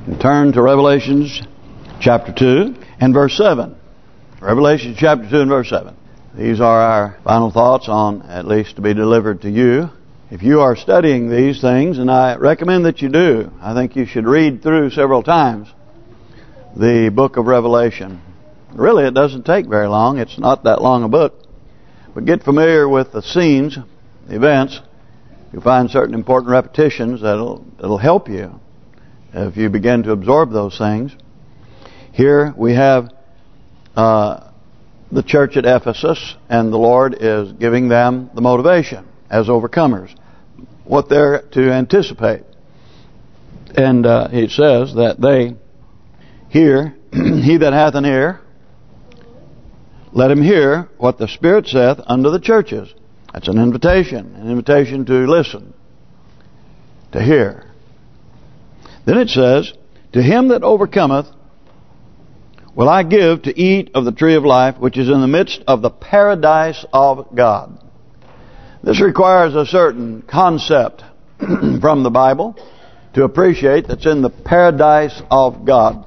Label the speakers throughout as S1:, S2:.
S1: Turn to Revelations chapter 2 and verse 7. Revelation chapter 2 and verse 7. These are our final thoughts on, at least to be delivered to you. If you are studying these things, and I recommend that you do, I think you should read through several times the book of Revelation. Really, it doesn't take very long. It's not that long a book. But get familiar with the scenes, the events. You'll find certain important repetitions that'll help you if you begin to absorb those things. Here we have the church at Ephesus, and the Lord is giving them the motivation as overcomers, what they're to anticipate. And he says that they hear, he that hath an ear, let him hear what the Spirit saith unto the churches. That's an invitation to listen, to hear. Then it says, to him that overcometh will I give to eat of the tree of life, which is in the midst of the paradise of God. This requires a certain concept from the Bible to appreciate that's in the paradise of God.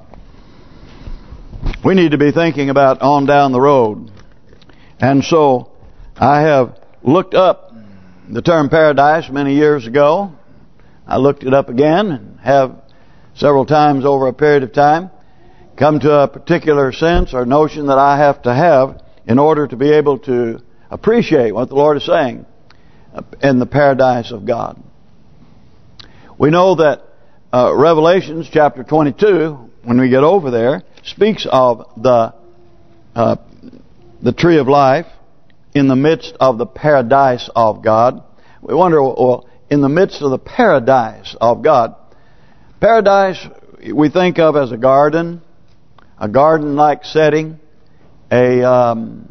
S1: We need to be thinking about on down the road. And so I have looked up the term paradise many years ago. I looked it up again and have several times over a period of time come to a particular sense or notion that I have to have in order to be able to appreciate what the Lord is saying in the paradise of God. We know that Revelations chapter 22, when we get over there, speaks of the tree of life in the midst of the paradise of God. We wonder, well, in the midst of the paradise of God. Paradise we think of as a garden-like setting. Well,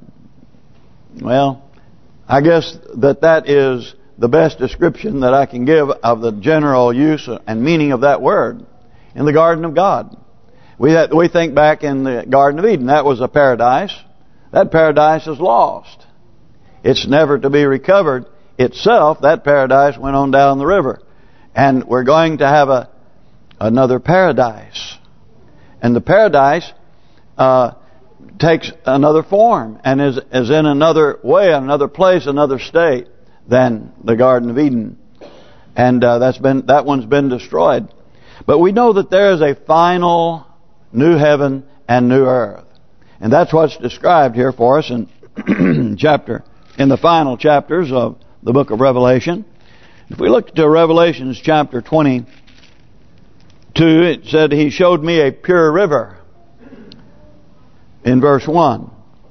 S1: I guess that is the best description that I can give of the general use and meaning of that word in the garden of God. We think back in the Garden of Eden. That was a paradise. That paradise is lost. It's never to be recovered itself. That paradise went on down the river. And we're going to have another paradise. And the paradise takes another form and is in another way, another place, another state than the Garden of Eden. And that one's been destroyed. But we know that there is a final new heaven and new earth. And that's what's described here for us in in the final chapters of the book of Revelation. If we look to Revelations chapter 22, it said, he showed me a pure river in verse 1.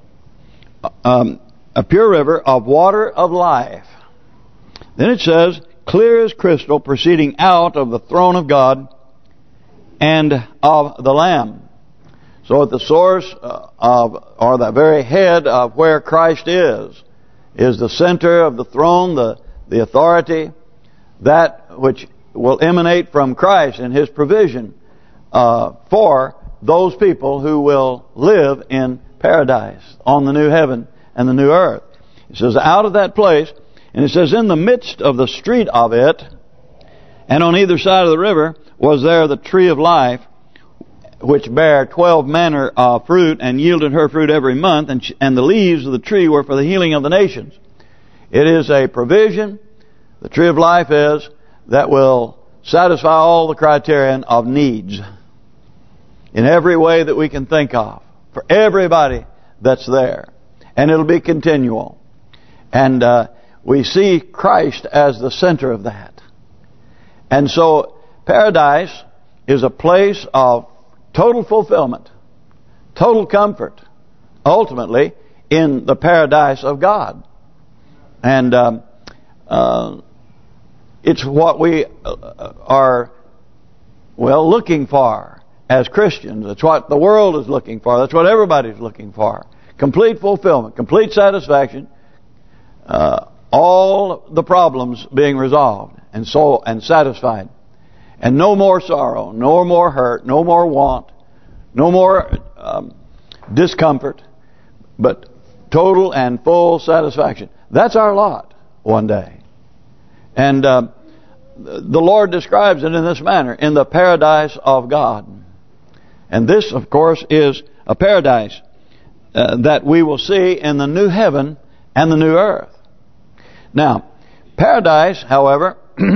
S1: A pure river of water of life. Then it says, clear as crystal, proceeding out of the throne of God and of the Lamb. So at the source or the very head of where Christ is the center of the throne, the authority, that which will emanate from Christ and His provision for those people who will live in paradise on the new heaven and the new earth. It says out of that place, and it says in the midst of the street of it, and on either side of the river was there the tree of life, which bare 12 manner of fruit, and yielded her fruit every month, and the leaves of the tree were for the healing of the nations. It is a provision, the tree of life is, that will satisfy all the criterion of needs in every way that we can think of, for everybody that's there. And it'll be continual. And we see Christ as the center of that. And so paradise is a place of total fulfillment, total comfort, ultimately in the paradise of God. And it's what we are, looking for as Christians. It's what the world is looking for. That's what everybody's looking for. Complete fulfillment, complete satisfaction, all the problems being resolved and satisfied. And no more sorrow, no more hurt, no more want, no more discomfort, but total and full satisfaction. That's our lot one day. And the Lord describes it in this manner, in the paradise of God. And this, of course, is a paradise that we will see in the new heaven and the new earth. Now, paradise, however,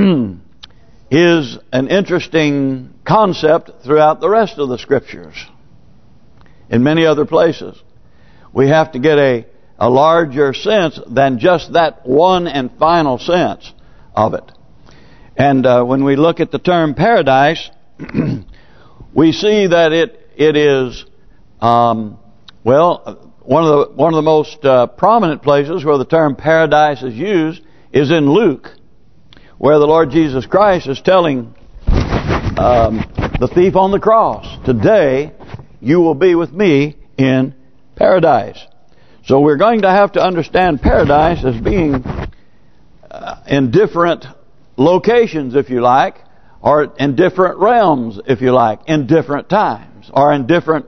S1: is an interesting concept throughout the rest of the Scriptures. In many other places, we have to get a larger sense than just that one and final sense of it. And when we look at the term paradise, we see that it is one of the most prominent places where the term paradise is used is in Luke, where the Lord Jesus Christ is telling the thief on the cross, "Today you will be with me in paradise." So we're going to have to understand paradise as being in different locations, if you like, or in different realms, if you like, in different times, or in different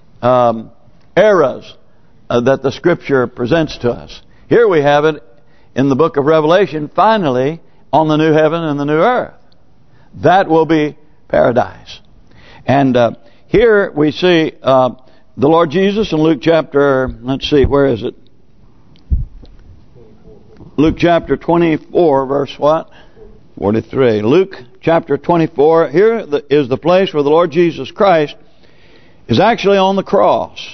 S1: eras that the Scripture presents to us. Here we have it in the book of Revelation, finally, on the new heaven and the new earth. That will be paradise. And here we see the Lord Jesus in Luke chapter, let's see, where is it? Luke chapter 24, verse what? 43. Luke chapter 24, here is the place where the Lord Jesus Christ is actually on the cross.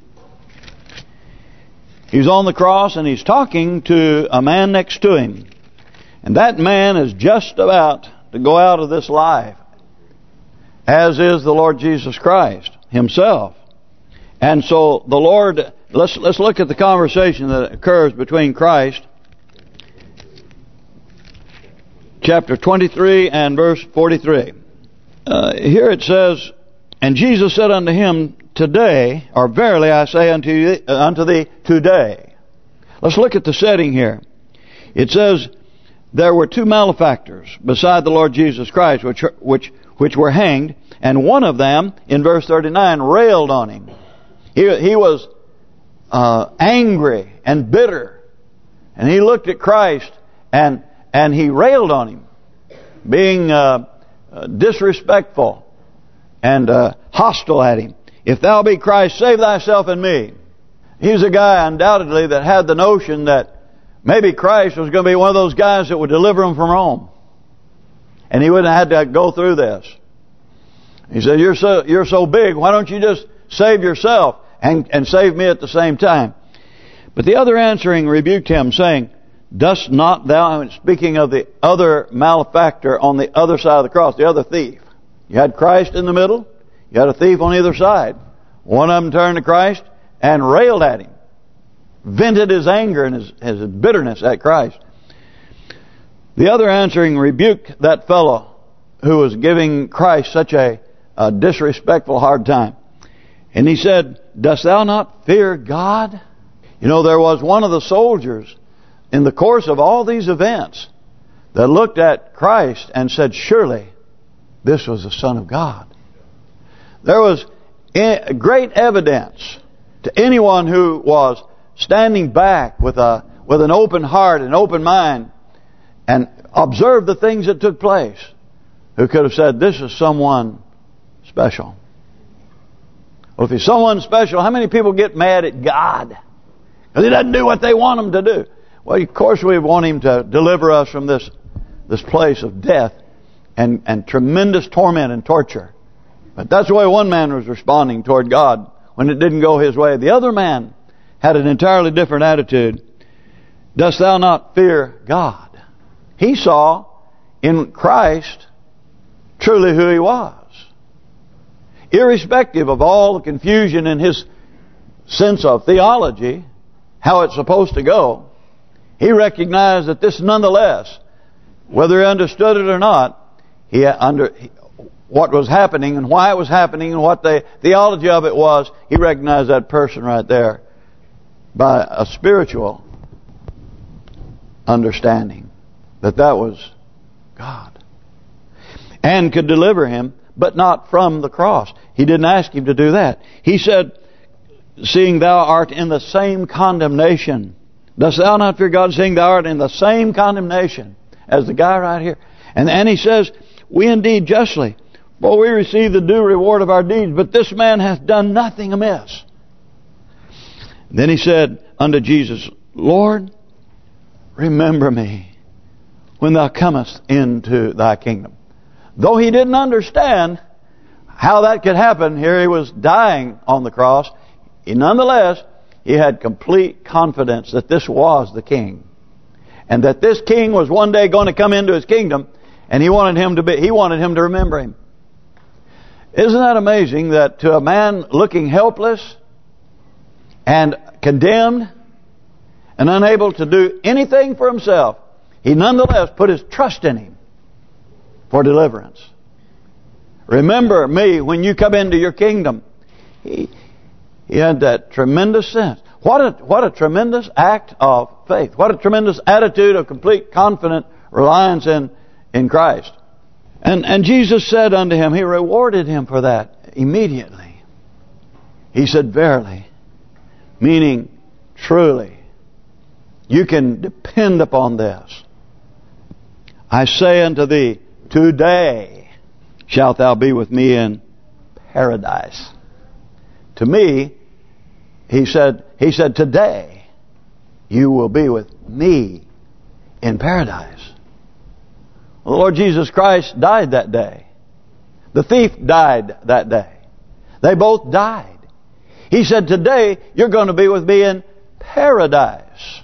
S1: He's on the cross and he's talking to a man next to him. And that man is just about to go out of this life, as is the Lord Jesus Christ himself. And so the Lord, let's look at the conversation that occurs between Christ, chapter 23 and verse 43. Here it says, "And Jesus said unto him, Today, or verily I say unto thee, today." Let's look at the setting here. It says, there were two malefactors beside the Lord Jesus Christ, which were hanged, and one of them, in verse 39, railed on him. He was angry and bitter, and he looked at Christ and he railed on him, being disrespectful and hostile at him. "If thou be Christ, save thyself and me." He's a guy undoubtedly that had the notion that maybe Christ was going to be one of those guys that would deliver him from Rome, and he wouldn't have had to go through this. He said, "You're so big. Why don't you just save yourself and save me at the same time?" But the other answering rebuked him, saying, "Dost not thou," speaking of the other malefactor on the other side of the cross, the other thief. You had Christ in the middle. You had a thief on either side. One of them turned to Christ and railed at him, vented his anger and his bitterness at Christ. The other answering rebuked that fellow who was giving Christ such a disrespectful hard time. And he said, "Dost thou not fear God?" You know, there was one of the soldiers in the course of all these events that looked at Christ and said, "Surely this was the Son of God." There was great evidence to anyone who was standing back with an open heart and open mind and observed the things that took place, who could have said, "This is someone special." Well, if he's someone special, how many people get mad at God because he doesn't do what they want him to do? Well, of course we want him to deliver us from this place of death and tremendous torment and torture. But that's the way one man was responding toward God when it didn't go his way. The other man had an entirely different attitude. "Dost thou not fear God?" He saw in Christ truly who he was. Irrespective of all the confusion in his sense of theology, how it's supposed to go, he recognized that this nonetheless, whether he understood it or not, what was happening and why it was happening and what the theology of it was, he recognized that person right there by a spiritual understanding that was God, and could deliver him, but not from the cross. He didn't ask him to do that. He said, "Seeing thou art in the same condemnation, dost thou not fear God, seeing thou art in the same condemnation as the guy right here?" And he says, we indeed justly, for we receive the due reward of our deeds, but this man hath done nothing amiss. Then he said unto Jesus, Lord, remember me when thou comest into thy kingdom. Though he didn't understand how that could happen, here he was dying on the cross, nonetheless, he had complete confidence that this was the king. And that this king was one day going to come into his kingdom, and he wanted him to remember him. Isn't that amazing that to a man looking helpless and condemned and unable to do anything for himself, he nonetheless put his trust in him for deliverance. Remember me when you come into your kingdom. He had that tremendous sense. What a tremendous act of faith. What a tremendous attitude of complete confident reliance in Christ. And Jesus said unto him, he rewarded him for that immediately. He said, verily, meaning truly, you can depend upon this. I say unto thee, today shalt thou be with me in paradise. To me, he said, today you will be with me in paradise. The Lord Jesus Christ died that day. The thief died that day. They both died. He said, today you're going to be with me in paradise.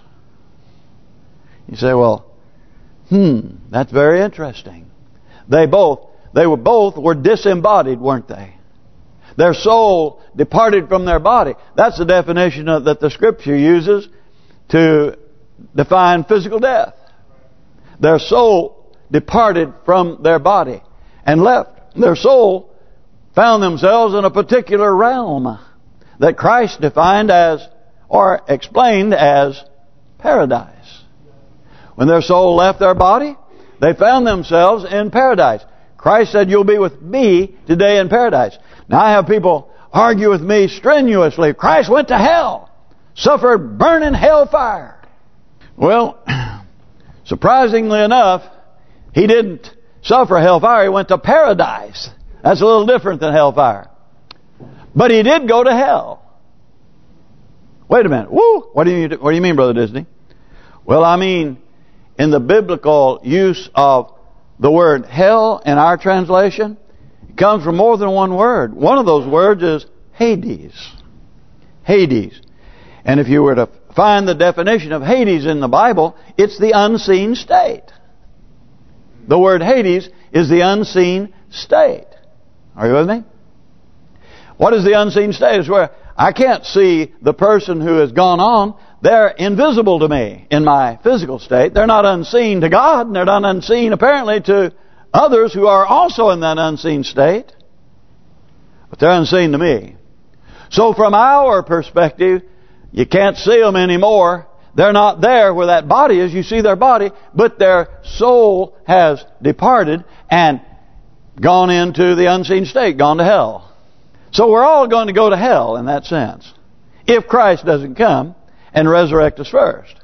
S1: You say, well, that's very interesting. They were both disembodied, weren't they? Their soul departed from their body. That's the definition that the Scripture uses to define physical death. Their soul departed from their body and left. Their soul found themselves in a particular realm that Christ defined as, or explained as, paradise. When their soul left their body, they found themselves in paradise. Christ said, you'll be with me today in paradise. Now I have people argue with me strenuously. Christ went to hell, suffered burning hellfire. Well, surprisingly enough, he didn't suffer hellfire. He went to paradise. That's a little different than hellfire. But he did go to hell. Wait a minute. Woo! What do you mean, Brother Disney? Well, I mean, in the biblical use of the word hell in our translation, it comes from more than one word. One of those words is Hades. Hades. And if you were to find the definition of Hades in the Bible, it's the unseen state. The word Hades is the unseen state. Are you with me? What is the unseen state? It's where I can't see the person who has gone on. They're invisible to me in my physical state. They're not unseen to God, and they're not unseen apparently to others who are also in that unseen state. But they're unseen to me. So from our perspective, you can't see them anymore. They're not there where that body is. You see their body, but their soul has departed and gone into the unseen state, gone to hell. So we're all going to go to hell in that sense, if Christ doesn't come and resurrect us first.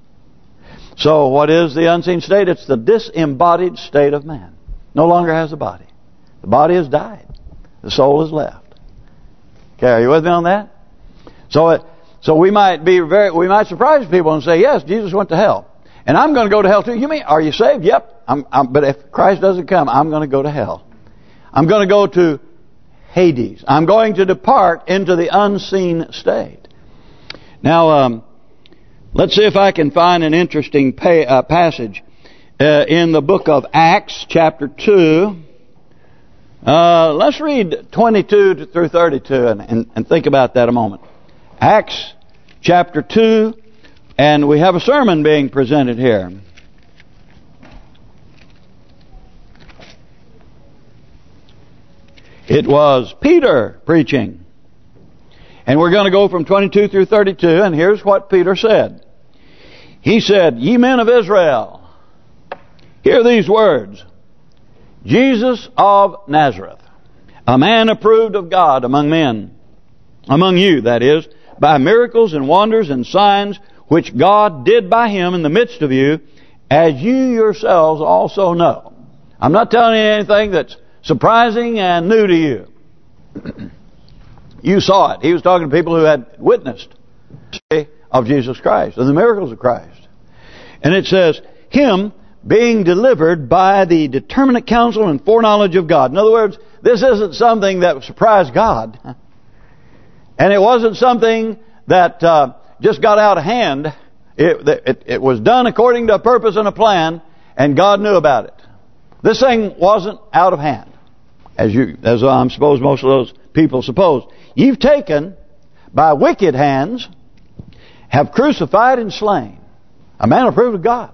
S1: So what is the unseen state? It's the disembodied state of man. No longer has a body. The body has died. The soul is left. Okay, are you with me on that? So we might surprise people and say, yes, Jesus went to hell. And I'm going to go to hell too. You mean, are you saved? Yep. But if Christ doesn't come, I'm going to go to hell. I'm going to go to Hades. I'm going to depart into the unseen state. Now, let's see if I can find an interesting passage in the book of Acts, chapter 2. Let's read 22 through 32 and think about that a moment. Acts, chapter 2, and we have a sermon being presented here. It was Peter preaching. And we're going to go from 22 through 32, and here's what Peter said. He said, Ye men of Israel, hear these words. Jesus of Nazareth, a man approved of God among men, among you, that is, by miracles and wonders and signs which God did by him in the midst of you, as you yourselves also know. I'm not telling you anything that's surprising and new to you. You saw it. He was talking to people who had witnessed of Jesus Christ and the miracles of Christ. And it says, him being delivered by the determinate counsel and foreknowledge of God. In other words, this isn't something that surprised God. And it wasn't something that just got out of hand. It was done according to a purpose and a plan, and God knew about it. This thing wasn't out of hand, as I'm suppose most of those people suppose. You've taken by wicked hands, have crucified and slain a man approved of God,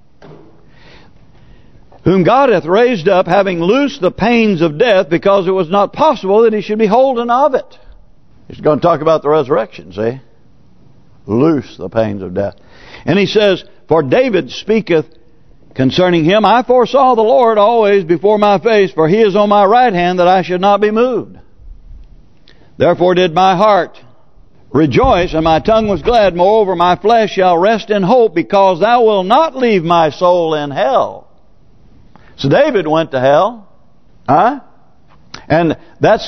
S1: whom God hath raised up, having loosed the pains of death, because it was not possible that he should be holden of it. He's going to talk about the resurrection, see? Loose the pains of death. And he says, for David speaketh concerning him, I foresaw the Lord always before my face, for he is on my right hand, that I should not be moved. Therefore did my heart rejoice, and my tongue was glad. Moreover, my flesh shall rest in hope, because thou wilt not leave my soul in hell. So David went to hell. Huh? And that's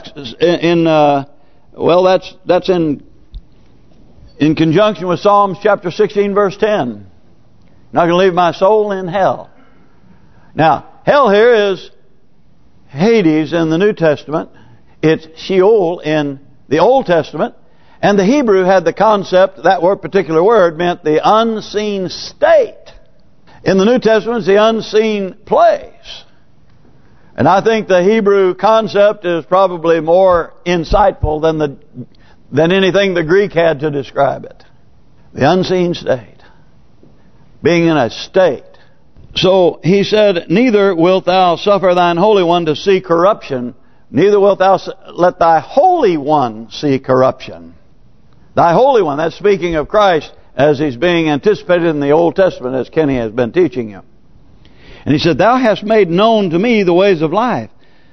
S1: that's in conjunction with Psalms chapter 16 verse 10. Not going to leave my soul in hell. Now, hell here is Hades in the New Testament. It's Sheol in the Old Testament. And the Hebrew had the concept, that particular word meant the unseen state. In the New Testament, it's the unseen place. And I think the Hebrew concept is probably more insightful than anything the Greek had to describe it. The unseen state. Being in a state. So he said, neither wilt thou suffer thine Holy One to see corruption, neither wilt thou let thy Holy One see corruption. Thy Holy One, that's speaking of Christ as he's being anticipated in the Old Testament, as Kenny has been teaching you. And he said, thou hast made known to me the ways of life.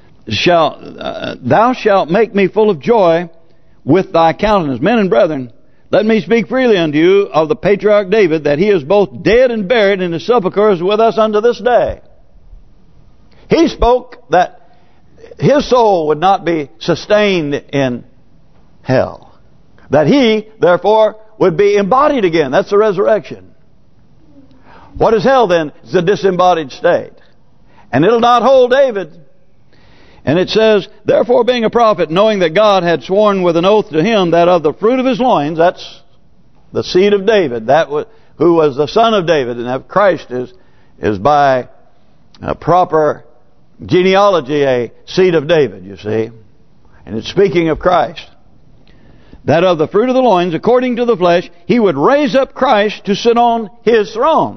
S1: Thou shalt make me full of joy with thy countenance. Men and brethren, let me speak freely unto you of the patriarch David, that he is both dead and buried, and his sepulchre is with us unto this day. He spoke that his soul would not be sustained in hell. That he, therefore, would be embodied again. That's the resurrection. What is hell then? It's a disembodied state. And it'll not hold David. And it says, therefore being a prophet, knowing that God had sworn with an oath to him that of the fruit of his loins, that's the seed of David, who was the son of David, and that Christ is by a proper genealogy a seed of David, you see. And it's speaking of Christ. That of the fruit of the loins, according to the flesh, he would raise up Christ to sit on his throne.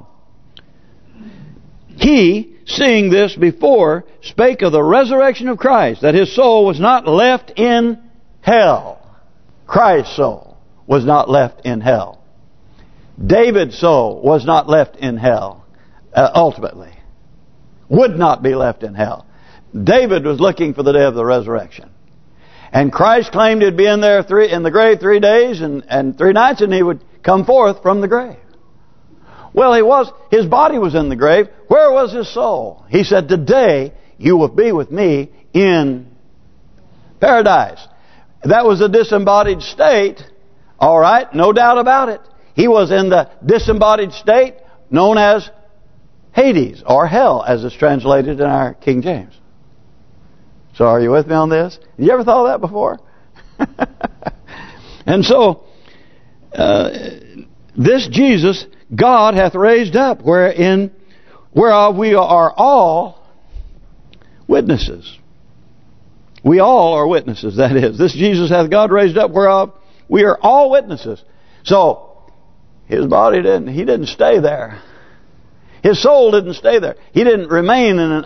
S1: He, seeing this before, spake of the resurrection of Christ, that his soul was not left in hell. Christ's soul was not left in hell. David's soul was not left in hell, ultimately. Would not be left in hell. David was looking for the day of the resurrection. And Christ claimed he'd be in the grave 3 days and 3 nights, and he would come forth from the grave. Well, his body was in the grave. Where was his soul? He said, today you will be with me in paradise. That was a disembodied state. All right, no doubt about it. He was in the disembodied state known as Hades, or hell, as it's translated in our King James. So are you with me on this? You ever thought of that before? And so, this Jesus God hath raised up, whereof we are all witnesses. We all are witnesses, that is. This Jesus hath God raised up, whereof we are all witnesses. So, his body he didn't stay there. His soul didn't stay there. He didn't remain in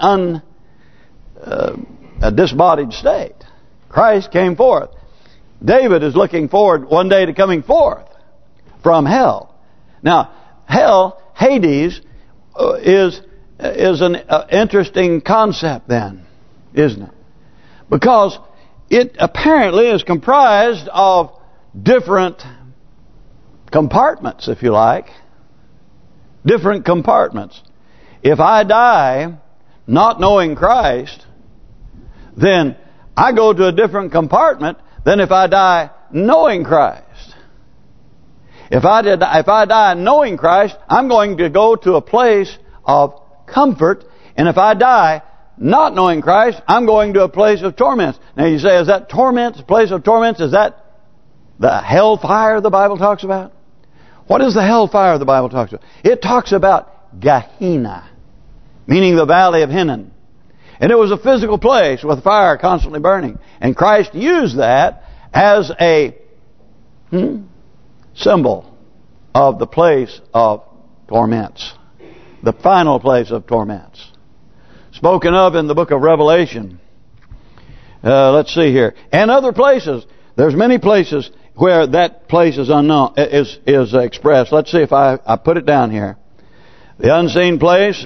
S1: a disembodied state. Christ came forth. David is looking forward one day to coming forth from hell. Now, hell, Hades, is an interesting concept then, isn't it? Because it apparently is comprised of different compartments, if you like. Different compartments. If I die, not knowing Christ, then I go to a different compartment than if I die knowing Christ. If I die knowing Christ, I'm going to go to a place of comfort. And if I die not knowing Christ, I'm going to a place of torments. Now you say, is that torments, place of torments, is that the hellfire the Bible talks about? What is the hellfire the Bible talks about? It talks about Gehenna, meaning the valley of Hinnom. And it was a physical place with fire constantly burning. And Christ used that as a symbol of the place of torments. The final place of torments. Spoken of in the book of Revelation. Let's see here. And other places. There's many places where that place is unknown, is expressed. Let's see if I put it down here. The unseen place,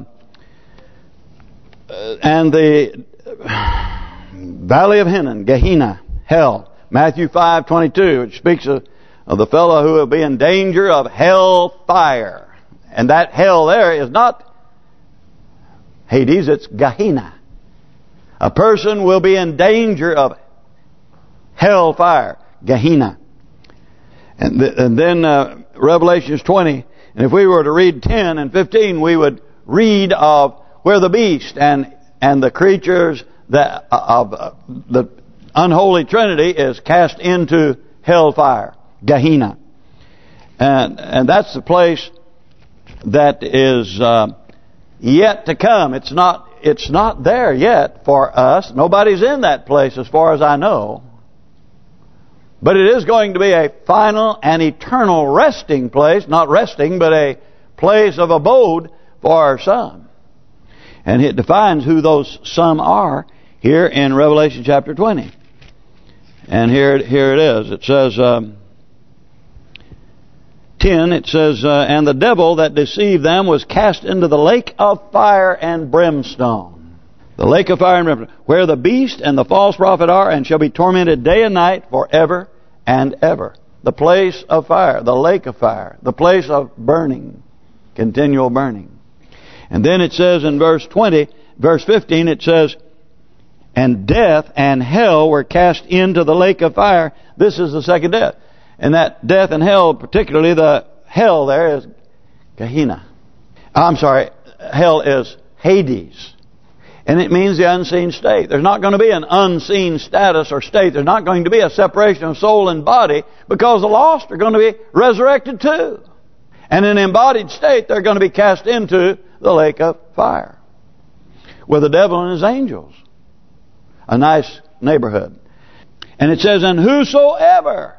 S1: and the valley of Hinnom, Gehenna, hell. Matthew 5:22, which speaks of the fellow who will be in danger of hell fire. And that hell there is not Hades, it's Gehenna. A person will be in danger of hell fire, Gehenna. And then Revelations 20, and if we were to read 10 and 15, we would read of where the beast and the creatures that of the unholy Trinity is cast into hellfire, Gehenna. And that's the place that is yet to come. It's not there yet for us. Nobody's in that place as far as I know. But it is going to be a final and eternal resting place. Not resting, but a place of abode for some. And it defines who those some are here in Revelation chapter 20. And here it is. It says, 10, it says, and the devil that deceived them was cast into the lake of fire and brimstone. The lake of fire and brimstone, where the beast and the false prophet are, and shall be tormented day and night forever and ever. The place of fire, the lake of fire, the place of burning, continual burning. And then it says in verse 15, it says, and death and hell were cast into the lake of fire. This is the second death. And that death and hell, particularly the hell there is Gehenna. I'm sorry, hell is Hades. And it means the unseen state. There's not going to be an unseen status or state. There's not going to be a separation of soul and body, because the lost are going to be resurrected too. And in an embodied state, they're going to be cast into the lake of fire with the devil and his angels. A nice neighborhood. And it says, and whosoever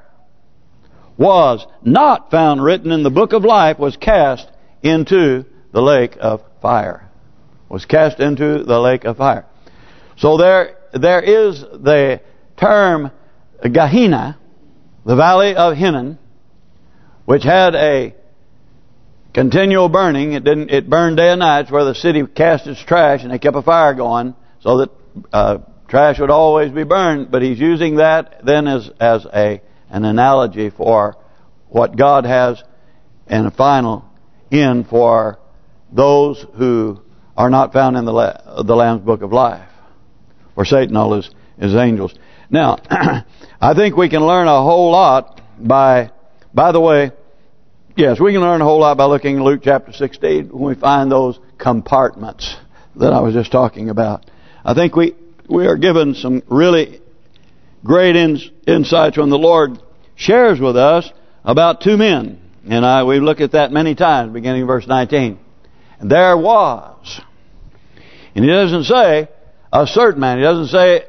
S1: was not found written in the book of life was cast into the lake of fire. Was cast into the lake of fire. So there is the term Gehenna, the valley of Hinnom, which had a continual burning. It burned day and night. It's where the city cast its trash, and they kept a fire going so that trash would always be burned. But he's using that then as an analogy for what God has in a final end for those who are not found in the Lamb's Book of Life, for Satan and all his angels. Now, I think we can learn a whole lot by the way, yes, we can learn a whole lot by looking at Luke chapter 16 when we find those compartments that I was just talking about. I think we are given some really great insights when the Lord shares with us about two men. And we look at that many times, beginning in verse 19. And there was. And he doesn't say a certain man. He doesn't say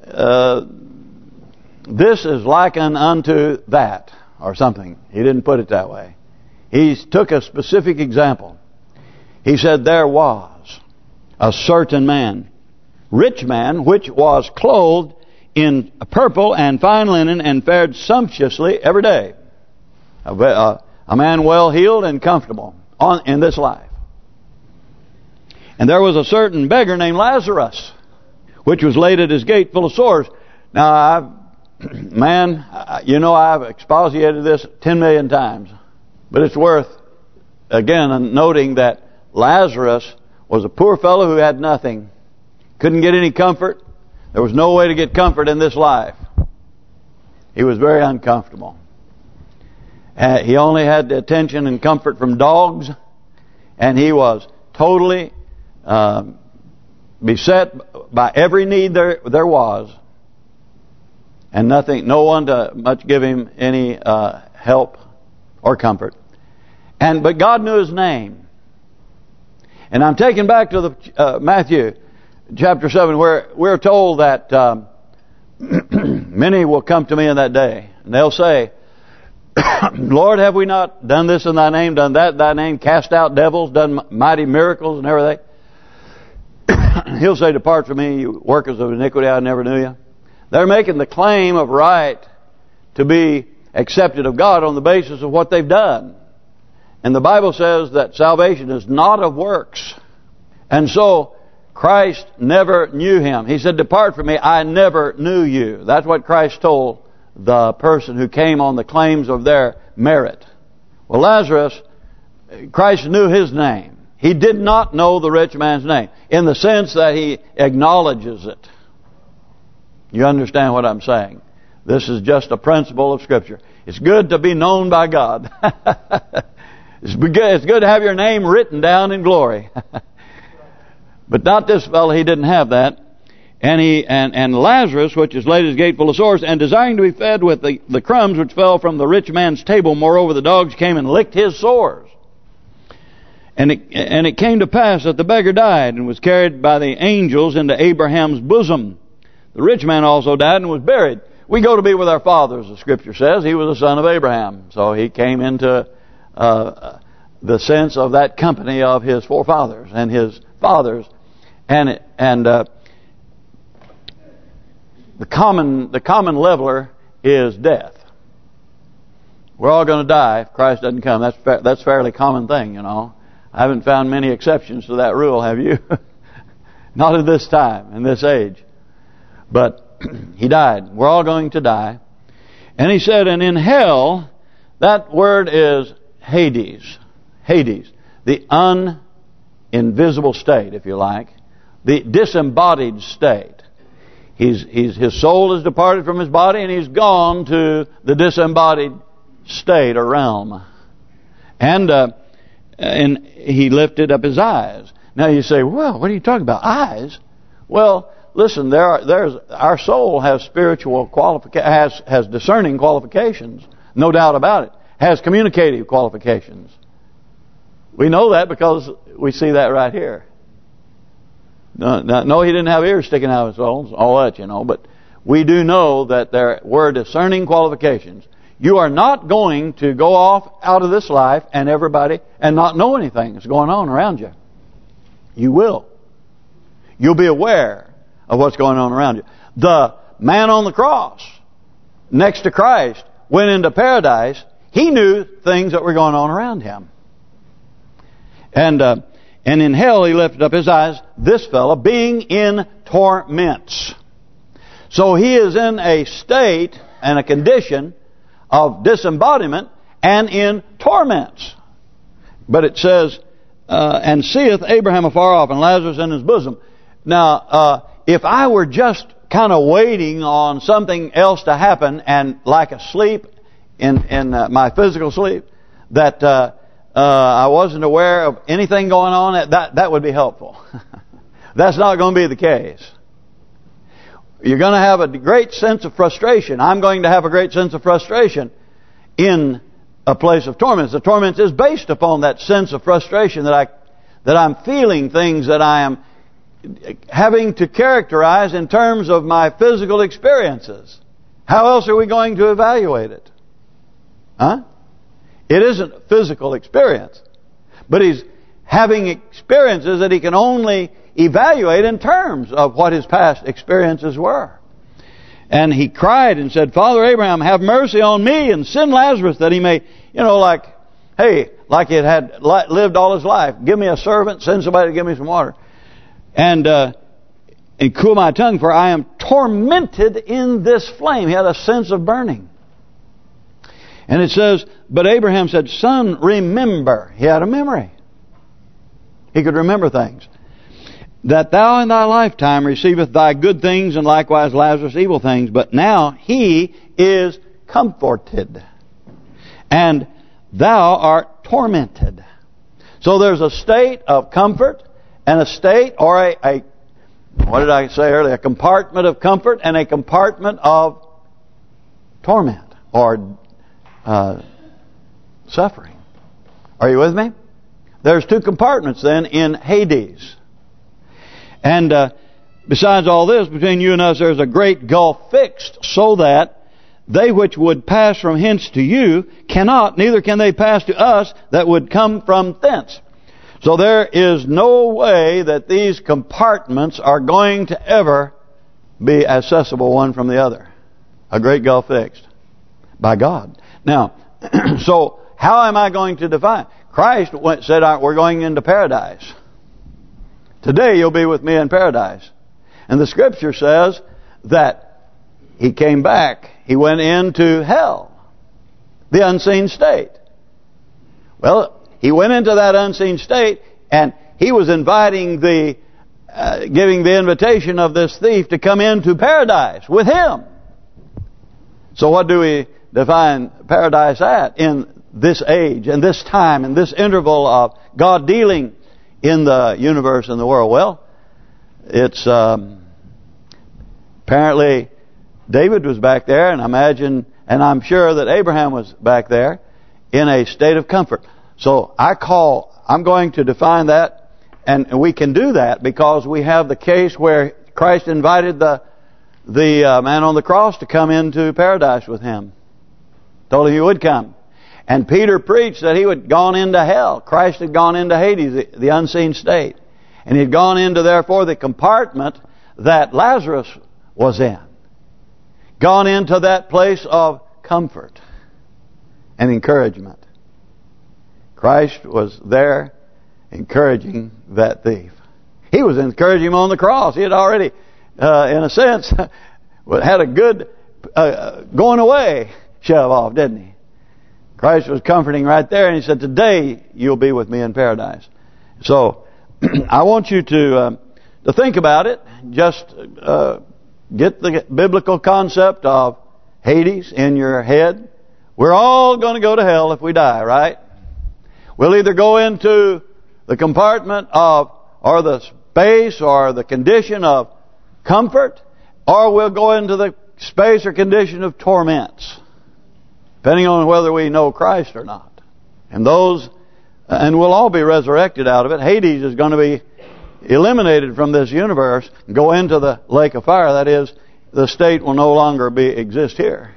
S1: this is likened unto that or something. He didn't put it that way. He took a specific example. He said there was a certain man, rich man, which was clothed in purple and fine linen and fared sumptuously every day. A man well healed and comfortable in this life. And there was a certain beggar named Lazarus, which was laid at his gate full of sores. Now, I've exposited this 10 million times. But it's worth, again, noting that Lazarus was a poor fellow who had nothing. Couldn't get any comfort. There was no way to get comfort in this life. He was very uncomfortable. He only had the attention and comfort from dogs, and he was totally beset by every need there was, and no one to much give him any help or comfort. But God knew his name. And I'm taken back to the Matthew chapter 7, where we're told that many will come to me in that day, and they'll say, Lord, have we not done this in thy name, done that in thy name, cast out devils, done mighty miracles and everything? He'll say, depart from me, you workers of iniquity, I never knew you. They're making the claim of right to be accepted of God on the basis of what they've done. And the Bible says that salvation is not of works. And so Christ never knew him. He said, depart from me, I never knew you. That's what Christ told the person who came on the claims of their merit. Well, Lazarus, Christ knew his name. He did not know the rich man's name, in the sense that he acknowledges it. You understand what I'm saying? This is just a principle of Scripture. It's good to be known by God. It's good to have your name written down in glory. But not this fellow, he didn't have that. And Lazarus, which is laid at his gate full of sores, and desiring to be fed with the crumbs which fell from the rich man's table, moreover the dogs came and licked his sores. And it came to pass that the beggar died, and was carried by the angels into Abraham's bosom. The rich man also died and was buried. We go to be with our fathers, the Scripture says. He was a son of Abraham. So he came into the sense of that company of his forefathers and his fathers. And the common leveler is death. We're all going to die if Christ doesn't come. That's a fairly common thing, you know. I haven't found many exceptions to that rule, have you? Not at this time, in this age. But he died. We're all going to die. And he said, and in hell, that word is Hades. Hades. The uninvisible state, if you like. The disembodied state. His soul is departed from his body, and he's gone to the disembodied state or realm. And he lifted up his eyes. Now you say, well, what are you talking about? Eyes? Well, listen, our soul has spiritual has discerning qualifications, no doubt about it. Has communicative qualifications. We know that because we see that right here. No, he didn't have ears sticking out of his soul, all that, you know. But we do know that there were discerning qualifications. You are not going to go off out of this life and not know anything that's going on around you. You will. You'll be aware of what's going on around you. The man on the cross next to Christ went into paradise. He knew things that were going on around him. And in hell he lifted up his eyes, this fellow, being in torments. So he is in a state and a condition of disembodiment and in torments. But it says, and seeth Abraham afar off, and Lazarus in his bosom. Now, if I were just kind of waiting on something else to happen, and like a sleep in my physical sleep, that I wasn't aware of anything going on, that would be helpful. That's not going to be the case. You're going to have a great sense of frustration. I'm going to have a great sense of frustration in a place of torments. The torment is based upon that sense of frustration that I'm feeling things that I am having to characterize in terms of my physical experiences. How else are we going to evaluate it? Huh? It isn't a physical experience. But he's having experiences that he can only evaluate in terms of what his past experiences were. And he cried and said, Father Abraham, have mercy on me and send Lazarus that he may, like he had lived all his life. Give me a servant, send somebody to give me some water. And cool my tongue, for I am tormented in this flame. He had a sense of burning. And it says, but Abraham said, Son, remember. He had a memory. He could remember things. that thou in thy lifetime receiveth thy good things, and likewise Lazarus evil things. But now he is comforted, and thou art tormented. So there's a state of comfort, and a state, or a what did I say earlier? A compartment of comfort and a compartment of torment or suffering. Are you with me? There's two compartments then in Hades. And besides all this, between you and us there's a great gulf fixed, so that they which would pass from hence to you cannot, neither can they pass to us that would come from thence. So there is no way that these compartments are going to ever be accessible one from the other. A great gulf fixed by God. Now, so how am I going to define? Christ said, we're going into paradise. Today you'll be with me in paradise. And the Scripture says that he came back. He went into hell, the unseen state. Well, he went into that unseen state, and he was inviting giving the invitation of this thief to come into paradise with him. So what do we define paradise at in this age and this time and this interval of God dealing in the universe and the world? Well, it's apparently David was back there, and I'm sure that Abraham was back there in a state of comfort. So I'm going to define that, and we can do that because we have the case where Christ invited the man on the cross to come into paradise with him. Told him he would come. And Peter preached that he had gone into hell. Christ had gone into Hades, the unseen state. And he had gone into, therefore, the compartment that Lazarus was in. Gone into that place of comfort and encouragement. Christ was there encouraging that thief. He was encouraging him on the cross. He had already, in a sense, had a good going away shove off, didn't he? Christ was comforting right there, and he said, today you'll be with me in paradise. So, I want you to think about it. Just get the biblical concept of Hades in your head. We're all going to go to hell if we die, right? We'll either go into the compartment of, or the space or the condition of comfort, or we'll go into the space or condition of torments, depending on whether we know Christ or not. And we'll all be resurrected out of it. Hades is going to be eliminated from this universe and go into the lake of fire. That is, the state will no longer exist here.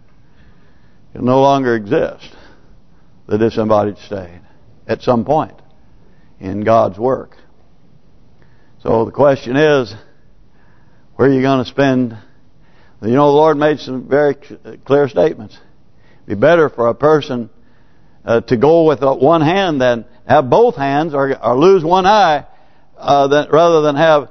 S1: It will no longer exist, the disembodied state, at some point in God's work. So the question is, where are you going to spend? You know, the Lord made some very clear statements. It'd be better for a person to go with one hand than have both hands, or lose one eye, rather than have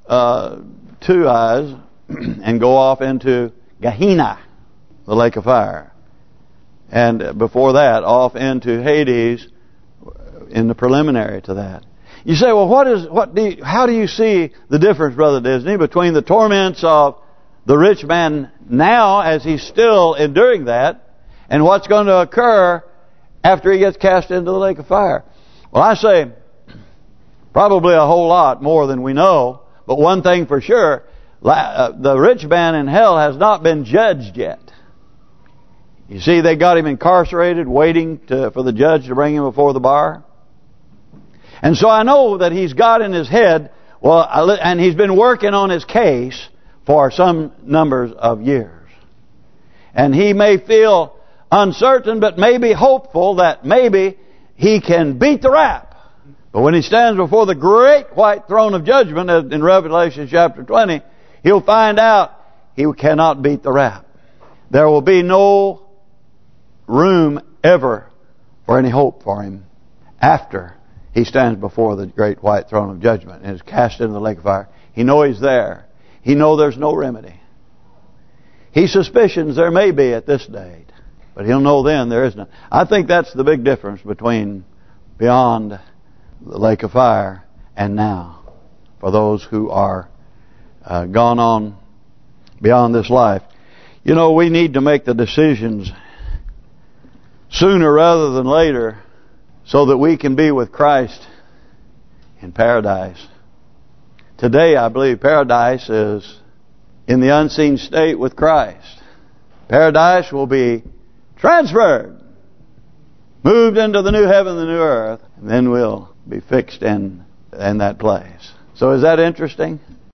S1: two eyes and go off into Gehenna, the lake of fire, and before that off into Hades in the preliminary to that. You say, well, how do you see the difference, Brother Disney, between the torments of the rich man now, as he's still enduring that, and what's going to occur after he gets cast into the lake of fire? Well, I say probably a whole lot more than we know, but one thing for sure, the rich man in hell has not been judged yet. You see, they got him incarcerated, waiting for the judge to bring him before the bar. And so I know that he's got in his head, and he's been working on his case for some numbers of years. And he may feel uncertain, but maybe hopeful that maybe he can beat the rap. But when he stands before the great white throne of judgment in Revelation chapter 20, he'll find out he cannot beat the rap. There will be no room ever for any hope for him after he stands before the great white throne of judgment and is cast into the lake of fire. He knows he's there. He knows there's no remedy. He suspicions there may be at this date, but he'll know then there is none. I think that's the big difference between beyond the lake of fire and now. for those who are gone on beyond this life. You know, we need to make the decisions sooner rather than later so that we can be with Christ in paradise. Today, I believe paradise is in the unseen state with Christ. Paradise will be transferred, moved into the new heaven and the new earth, and then we'll be fixed in that place. So is that interesting?